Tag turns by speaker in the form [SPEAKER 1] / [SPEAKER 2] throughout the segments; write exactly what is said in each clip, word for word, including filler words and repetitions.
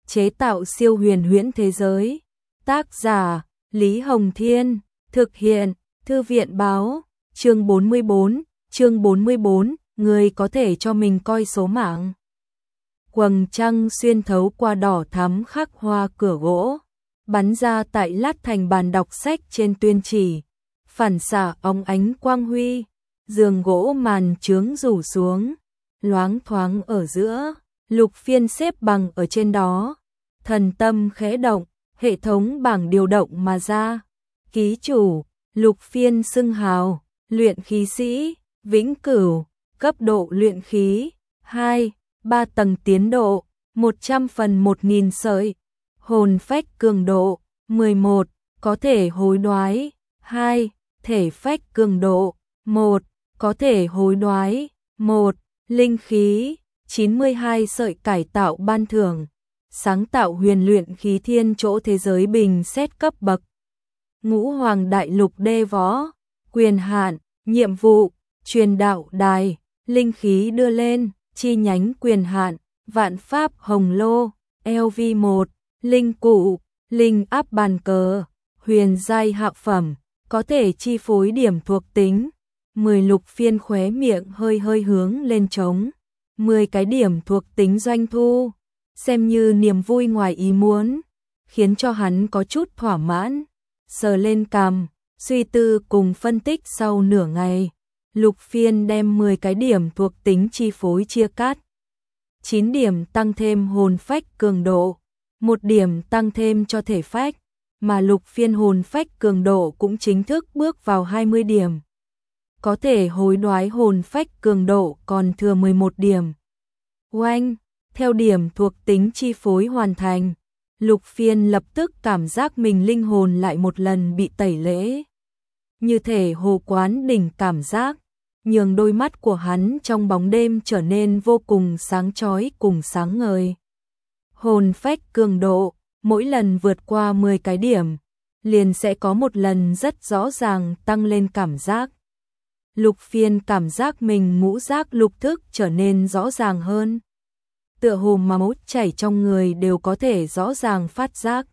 [SPEAKER 1] chế tạo siêu huyền huyễn thế giới. Tác giả Lý Hồng Thiên, thực hiện Thư viện Báo. Chương bốn mươi bốn, chương bốn mươi bốn, người có thể cho mình coi số mạng. Quầng trăng xuyên thấu qua đỏ thắm khắc hoa cửa gỗ, bắn ra tại lát thành bàn đọc sách trên tuyên chỉ, phản xạ óng ánh quang huy, giường gỗ màn trướng rủ xuống, loáng thoáng ở giữa, Lục Phiên xếp bằng ở trên đó, thần tâm khẽ động, hệ thống bảng điều động mà ra. Ký chủ, Lục Phiên xưng hào, luyện khí sĩ, vĩnh cửu, cấp độ luyện khí, hai, ba tầng tiến độ, một trăm phần một nghìn sợi, hồn phách cường độ, mười một, có thể hối đoái, hai, thể phách cường độ, một, có thể hối đoái, một, linh khí, chín mươi hai sợi cải tạo ban thưởng, sáng tạo huyền luyện khí thiên chỗ thế giới bình xét cấp bậc. Ngũ Hoàng Đại Lục đê võ, quyền hạn, nhiệm vụ, truyền đạo đài, linh khí đưa lên, chi nhánh quyền hạn, vạn pháp hồng lô, L V một, linh cụ, linh áp bàn cờ, huyền giai hạ phẩm, có thể chi phối điểm thuộc tính. mười Lục Phiên khóe miệng hơi hơi hướng lên trống. mười cái điểm thuộc tính doanh thu, xem như niềm vui ngoài ý muốn, khiến cho hắn có chút thỏa mãn. Sờ lên cằm, suy tư cùng phân tích sau nửa ngày, Lục Phiên đem mười cái điểm thuộc tính chi phối chia cắt. chín điểm tăng thêm hồn phách cường độ, một điểm tăng thêm cho thể phách, mà Lục Phiên hồn phách cường độ cũng chính thức bước vào hai mươi điểm. Có thể hối đoái hồn phách cường độ còn thừa mười một điểm. Oanh, theo điểm thuộc tính chi phối hoàn thành, Lục Phiên lập tức cảm giác mình linh hồn lại một lần bị tẩy lễ. Như thể hồ quán đỉnh cảm giác, nhường đôi mắt của hắn trong bóng đêm trở nên vô cùng sáng chói cùng sáng ngời. Hồn phách cường độ, mỗi lần vượt qua mười cái điểm, liền sẽ có một lần rất rõ ràng tăng lên cảm giác. Lục Phiên cảm giác mình ngũ giác lục thức trở nên rõ ràng hơn. Tựa hồ máu chảy trong người đều có thể rõ ràng phát giác.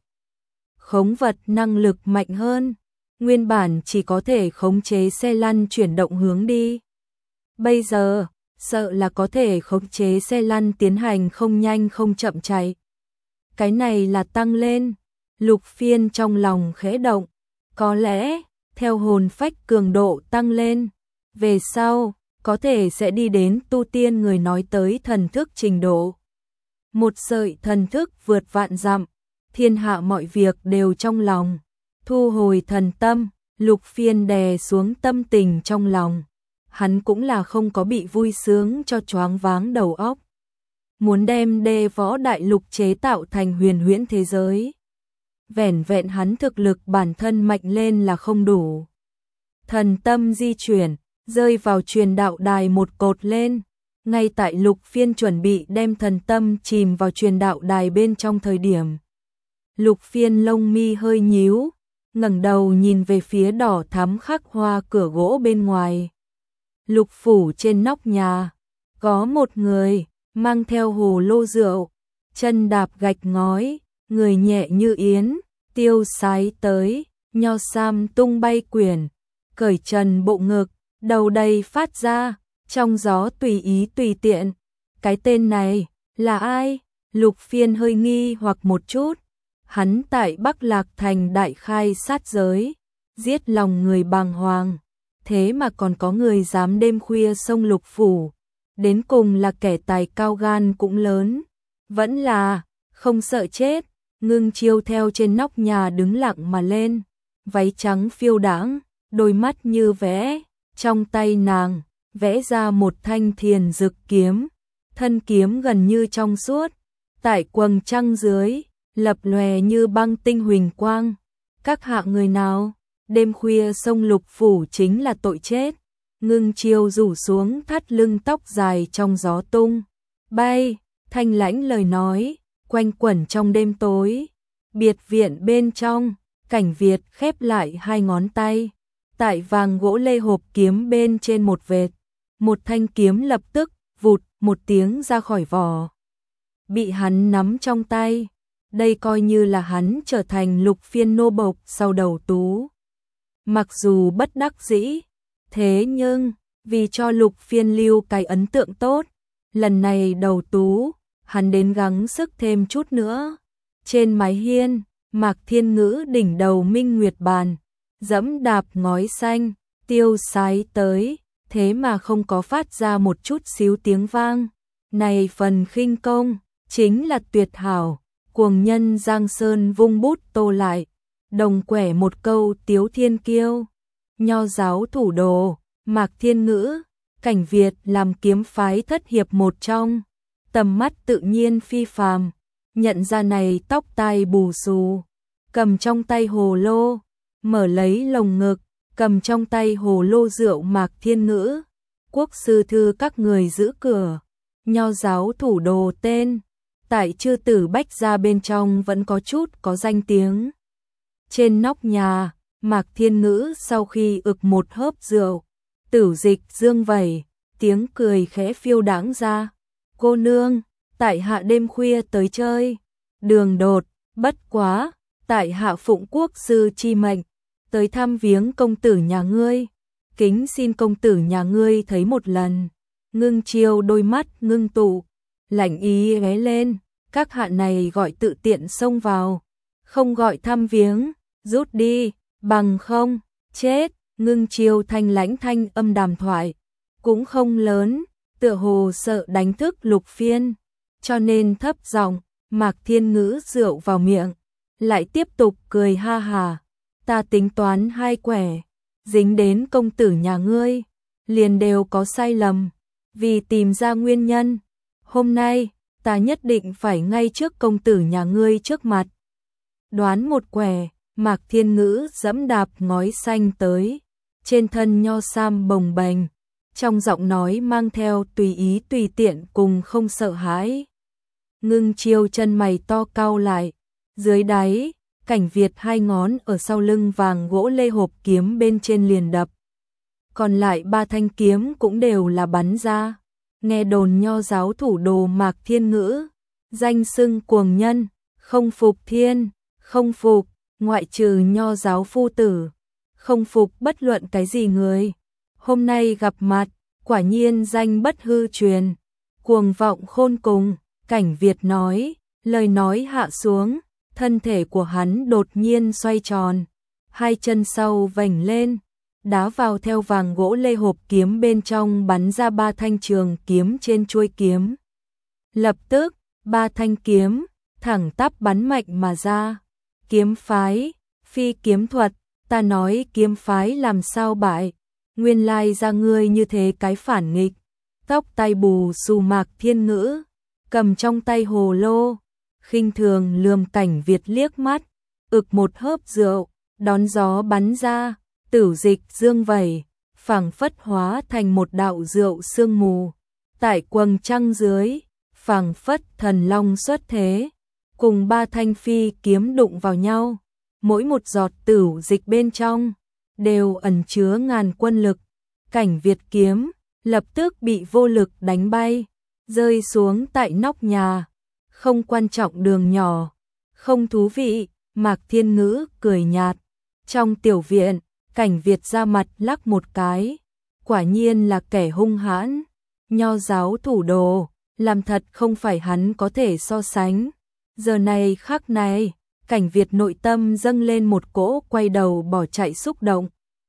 [SPEAKER 1] Khống vật năng lực mạnh hơn, nguyên bản chỉ có thể khống chế xe lăn chuyển động hướng đi. Bây giờ, sợ là có thể khống chế xe lăn tiến hành không nhanh không chậm chạy. Cái này là tăng lên, Lục Phiên trong lòng khẽ động, có lẽ, theo hồn phách cường độ tăng lên, về sau, có thể sẽ đi đến tu tiên người nói tới thần thức trình độ. Một sợi thần thức vượt vạn dặm, thiên hạ mọi việc đều trong lòng, thu hồi thần tâm, Lục Phiên đè xuống tâm tình trong lòng. Hắn cũng là không có bị vui sướng cho choáng váng đầu óc. Muốn đem đê võ đại lục chế tạo thành huyền huyễn thế giới. Vẻn vẹn hắn thực lực bản thân mạnh lên là không đủ. Thần tâm di chuyển, rơi vào truyền đạo đài một cột lên. Ngay tại Lục Phiên chuẩn bị đem thần tâm chìm vào truyền đạo đài bên trong thời điểm. Lục Phiên lông mi hơi nhíu, ngẩng đầu nhìn về phía đỏ thắm khắc hoa cửa gỗ bên ngoài. Lục phủ trên nóc nhà, có một người, mang theo hồ lô rượu, chân đạp gạch ngói, người nhẹ như yến, tiêu sái tới, nho sam tung bay quyển, cởi trần bộ ngực, đầu đầy phát ra, trong gió tùy ý tùy tiện. Cái tên này, là ai? Lục Phiên hơi nghi hoặc một chút. Hắn tại Bắc Lạc Thành đại khai sát giới, giết lòng người bàng hoàng. Thế mà còn có người dám đêm khuya xông Lục phủ. Đến cùng là kẻ tài cao gan cũng lớn. Vẫn là, không sợ chết. Ngưng Chiêu theo trên nóc nhà đứng lặng mà lên. Váy trắng phiêu đãng, đôi mắt như vẽ. Trong tay nàng, vẽ ra một thanh thiền dực kiếm. Thân kiếm gần như trong suốt. Tại quầng trăng dưới, lập lòe như băng tinh huỳnh quang. Các hạ người nào? Đêm khuya xông Lục phủ chính là tội chết. Ngưng Chiêu rủ xuống thắt lưng tóc dài trong gió tung bay, thanh lãnh lời nói, quanh quẩn trong đêm tối. Biệt viện bên trong, Cảnh Việt khép lại hai ngón tay, tại vàng gỗ lê hộp kiếm bên trên một vệt, một thanh kiếm lập tức vụt một tiếng ra khỏi vỏ. Bị hắn nắm trong tay, đây coi như là hắn trở thành Lục Phiên nô bộc sau Đầu Tú. Mặc dù bất đắc dĩ, thế nhưng vì cho Lục Phiên lưu cái ấn tượng tốt, lần này Đầu Tú, hắn đến gắng sức thêm chút nữa. Trên mái hiên, Mạc Thiên Ngữ đỉnh đầu minh nguyệt bàn, dẫm đạp ngói xanh, tiêu sái tới, thế mà không có phát ra một chút xíu tiếng vang. Này phần khinh công, chính là tuyệt hảo, cuồng nhân Giang Sơn vung bút tô lại, đồng quẻ một câu tiếu thiên kiêu. Nho giáo thủ đồ, Mạc Thiên Ngữ, Cảnh Việt làm kiếm phái thất hiệp một trong, tầm mắt tự nhiên phi phàm, nhận ra này tóc tai bù xù, cầm trong tay hồ lô, mở lấy lồng ngực, cầm trong tay hồ lô rượu Mạc Thiên Ngữ, quốc sư thư các người giữ cửa, nho giáo thủ đồ tên, tại chư tử bách gia bên trong vẫn có chút có danh tiếng. Trên nóc nhà, Mạc Thiên Ngữ sau khi ực một hớp rượu, Tửu Dịch dương vẩy, tiếng cười khẽ phiêu đãng ra. Cô nương, tại hạ đêm khuya tới chơi, đường đột, bất quá, tại hạ phụng quốc sư chi mệnh, tới thăm viếng công tử nhà ngươi, kính xin công tử nhà ngươi thấy một lần. Ngưng Chiêu đôi mắt ngưng tụ, lạnh ý ghé lên, các hạ này gọi tự tiện xông vào, không gọi thăm viếng, rút đi, bằng không, chết. Ngưng Chiêu thanh lãnh thanh âm đàm thoại, cũng không lớn, tựa hồ sợ đánh thức Lục Phiên, cho nên thấp giọng. Mạc Thiên Ngữ rượu vào miệng, lại tiếp tục cười ha hà, ta tính toán hai quẻ, dính đến công tử nhà ngươi, liền đều có sai lầm, vì tìm ra nguyên nhân, hôm nay, ta nhất định phải ngay trước công tử nhà ngươi trước mặt. Đoán một quẻ, Mạc Thiên Ngữ dẫm đạp ngói xanh tới, trên thân nho sam bồng bềnh, trong giọng nói mang theo tùy ý tùy tiện cùng không sợ hãi. Ngưng Chiêu chân mày to cau lại, dưới đáy, Cảnh Việt hai ngón ở sau lưng vàng gỗ lê hộp kiếm bên trên liền đập. Còn lại ba thanh kiếm cũng đều là bắn ra. Nghe đồn nho giáo thủ đồ Mạc Thiên Ngữ, danh xưng cuồng nhân, không phục thiên, không phục, ngoại trừ nho giáo phu tử, không phục bất luận cái gì người. Hôm nay gặp mặt, quả nhiên danh bất hư truyền, cuồng vọng khôn cùng. Cảnh Việt nói, lời nói hạ xuống, thân thể của hắn đột nhiên xoay tròn, hai chân sau vành lên, đá vào theo vàng gỗ lê hộp kiếm bên trong bắn ra ba thanh trường kiếm trên chuôi kiếm. Lập tức, ba thanh kiếm, thẳng tắp bắn mạnh mà ra. Kiếm phái, phi kiếm thuật, ta nói kiếm phái làm sao bại, nguyên lai ra ngươi như thế cái phản nghịch. Tóc tai bù xù Mạc Thiên Ngữ, cầm trong tay hồ lô, khinh thường lườm Cảnh Việt liếc mắt, ực một hớp rượu, đón gió bắn ra, Tửu Dịch dương vẩy, phảng phất hóa thành một đạo rượu sương mù. Tại quầng trăng dưới, phảng phất thần long xuất thế, cùng ba thanh phi kiếm đụng vào nhau, mỗi một giọt Tửu Dịch bên trong đều ẩn chứa ngàn quân lực. Cảnh Việt kiếm lập tức bị vô lực đánh bay, rơi xuống tại nóc nhà. Không quan trọng đường nhỏ, không thú vị, Mạc Thiên Ngữ cười nhạt. Trong tiểu viện, Cảnh Việt ra mặt lắc một cái, quả nhiên là kẻ hung hãn, nho giáo thủ đồ, làm thật không phải hắn có thể so sánh. Giờ này khắc này, Cảnh Việt nội tâm dâng lên một cỗ quay đầu bỏ chạy xúc động.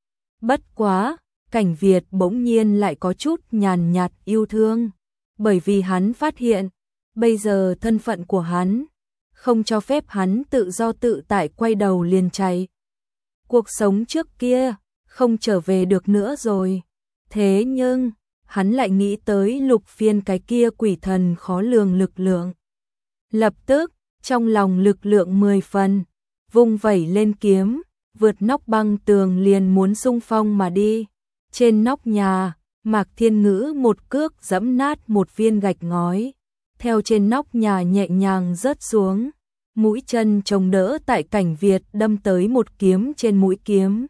[SPEAKER 1] Bất quá, Cảnh Việt bỗng nhiên lại có chút nhàn nhạt yêu thương, bởi vì hắn phát hiện, bây giờ thân phận của hắn không cho phép hắn tự do tự tại quay đầu liền chạy. Cuộc sống trước kia không trở về được nữa rồi. Thế nhưng, hắn lại nghĩ tới Lục Phiên cái kia quỷ thần khó lường lực lượng. Lập tức, trong lòng lực lượng mười phần, vung vẩy lên kiếm, vượt nóc băng tường liền muốn xung phong mà đi. Trên nóc nhà, Mạc Thiên Ngữ một cước giẫm nát một viên gạch ngói, theo trên nóc nhà nhẹ nhàng rớt xuống, mũi chân chống đỡ tại Cảnh Việt đâm tới một kiếm trên mũi kiếm.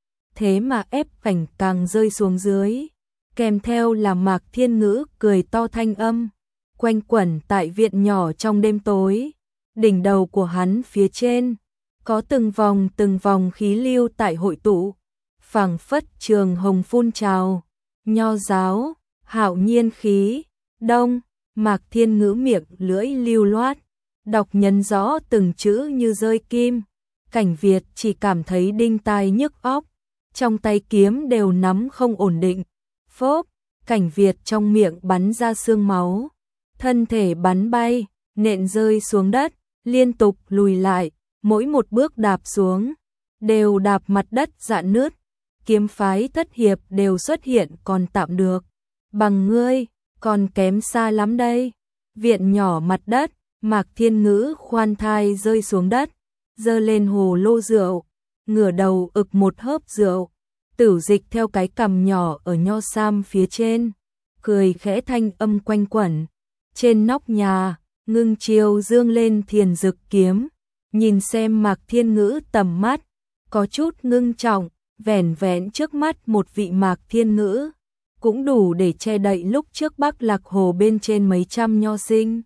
[SPEAKER 1] Thế mà ép Cảnh càng rơi xuống dưới, kèm theo là Mạc Thiên Ngữ cười to thanh âm, quanh quẩn tại viện nhỏ trong đêm tối. đỉnh đầu của hắn phía trên, có từng vòng từng vòng khí lưu tại hội tụ, phảng phất trường hồng phun trào, nho giáo, hạo nhiên khí, đông, Mạc Thiên Ngữ miệng lưỡi lưu loát, đọc nhấn rõ từng chữ như rơi kim, Cảnh Việt chỉ cảm thấy đinh tai nhức óc, trong tay kiếm đều nắm không ổn định, phốp, Cảnh Việt trong miệng bắn ra xương máu, thân thể bắn bay, nện rơi xuống đất, liên tục lùi lại, mỗi một bước đạp xuống, đều đạp mặt đất rạn nứt, kiếm phái thất hiệp đều xuất hiện còn tạm được, bằng ngươi, còn kém xa lắm đây. Viện nhỏ mặt đất, Mạc Thiên Ngữ khoan thai rơi xuống đất, giơ lên hồ lô rượu, ngửa đầu ực một hớp rượu, Tử Dịch theo cái cằm nhỏ ở nho sam phía trên, cười khẽ thanh âm quanh quẩn. Trên nóc nhà, Ngưng Chiêu dương lên thiền dực kiếm, nhìn xem Mạc Thiên Ngữ tầm mắt, có chút ngưng trọng, vẻn vẹn trước mắt một vị Mạc Thiên Ngữ, cũng đủ để che đậy lúc trước Bắc Lạc Hồ bên trên mấy trăm nho sinh.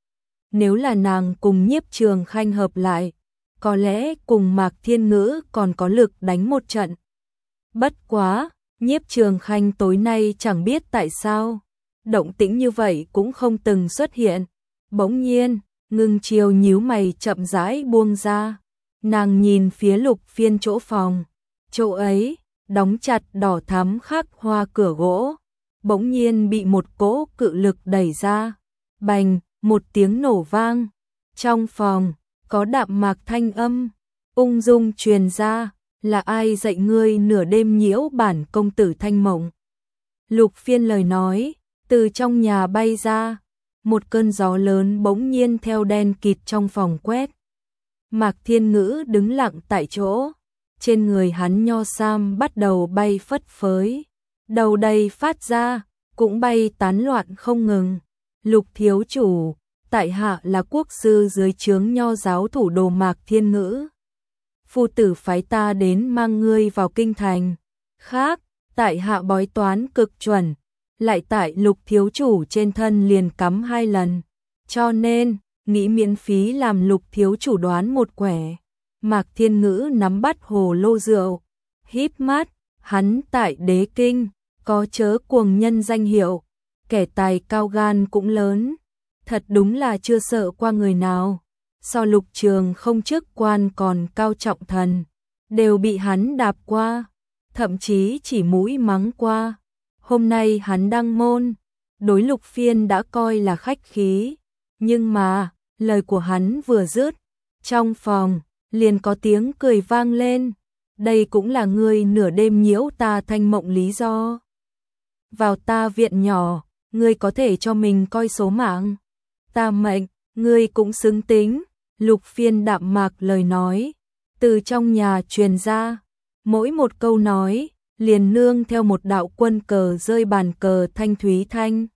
[SPEAKER 1] Nếu là nàng cùng Nhiếp Trường Khanh hợp lại, có lẽ cùng Mạc Thiên Ngữ còn có lực đánh một trận. Bất quá, Nhiếp Trường Khanh tối nay chẳng biết tại sao, động tĩnh như vậy cũng không từng xuất hiện. Bỗng nhiên, Ngưng Chiêu nhíu mày chậm rãi buông ra, nàng nhìn phía Lục Phiên chỗ phòng, chỗ ấy, đóng chặt đỏ thắm khắc hoa cửa gỗ, bỗng nhiên bị một cỗ cự lực đẩy ra, bành, một tiếng nổ vang, trong phòng, có đạm mạc thanh âm, ung dung truyền ra, là ai dạy ngươi nửa đêm nhiễu bản công tử thanh mộng. Lục Phiên lời nói, từ trong nhà bay ra, một cơn gió lớn bỗng nhiên theo đen kịt trong phòng quét. Mạc Thiên Ngữ đứng lặng tại chỗ, trên người hắn nho sam bắt đầu bay phất phới, đầu đầy phát ra, cũng bay tán loạn không ngừng. Lục thiếu chủ, tại hạ là quốc sư dưới trướng nho giáo thủ đồ Mạc Thiên Ngữ. Phu tử phái ta đến mang ngươi vào kinh thành. Khác, tại hạ bói toán cực chuẩn, lại tại Lục thiếu chủ trên thân liền cắm hai lần, cho nên nghĩ miễn phí làm Lục thiếu chủ đoán một quẻ. Mạc Thiên Ngữ nắm bắt hồ lô rượu, híp mắt, hắn tại Đế Kinh, có chớ cuồng nhân danh hiệu, kẻ tài cao gan cũng lớn, thật đúng là chưa sợ qua người nào, so Lục Trường không chức quan còn cao trọng thần, đều bị hắn đạp qua, thậm chí chỉ mũi mắng qua. Hôm nay hắn đăng môn, đối Lục Phiên đã coi là khách khí, nhưng mà, lời của hắn vừa dứt, trong phòng, liền có tiếng cười vang lên, đây cũng là ngươi nửa đêm nhiễu ta thanh mộng lý do. Vào ta viện nhỏ, ngươi có thể cho mình coi số mạng, ta mệnh, ngươi cũng xứng tính. Lục Phiên đạm mạc lời nói, từ trong nhà truyền ra, mỗi một câu nói, liền nương theo một đạo quân cờ rơi bàn cờ thanh thúy thanh.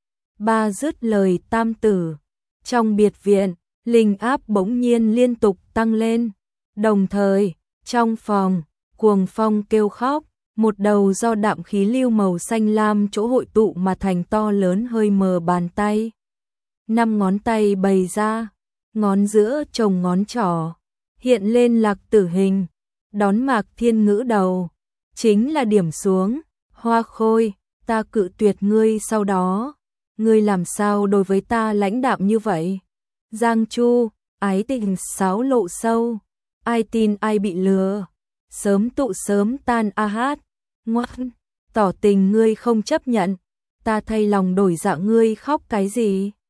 [SPEAKER 1] Ba dứt lời tam tử, trong biệt viện, linh áp bỗng nhiên liên tục tăng lên, đồng thời, trong phòng, cuồng phong kêu khóc, một đầu do đạm khí lưu màu xanh lam chỗ hội tụ mà thành to lớn hơi mờ bàn tay. Năm ngón tay bày ra, ngón giữa chồng ngón trỏ, hiện lên lạc tử hình, đón Mạc Thiên Ngữ đầu, chính là điểm xuống, Hoa Khôi, ta cự tuyệt ngươi sau đó, ngươi làm sao đối với ta lãnh đạm như vậy? Giang Chu, ái tình sáo lộ sâu, ai tin ai bị lừa, sớm tụ sớm tan a hát, ngoan, tỏ tình ngươi không chấp nhận, ta thay lòng đổi dạ ngươi khóc cái gì?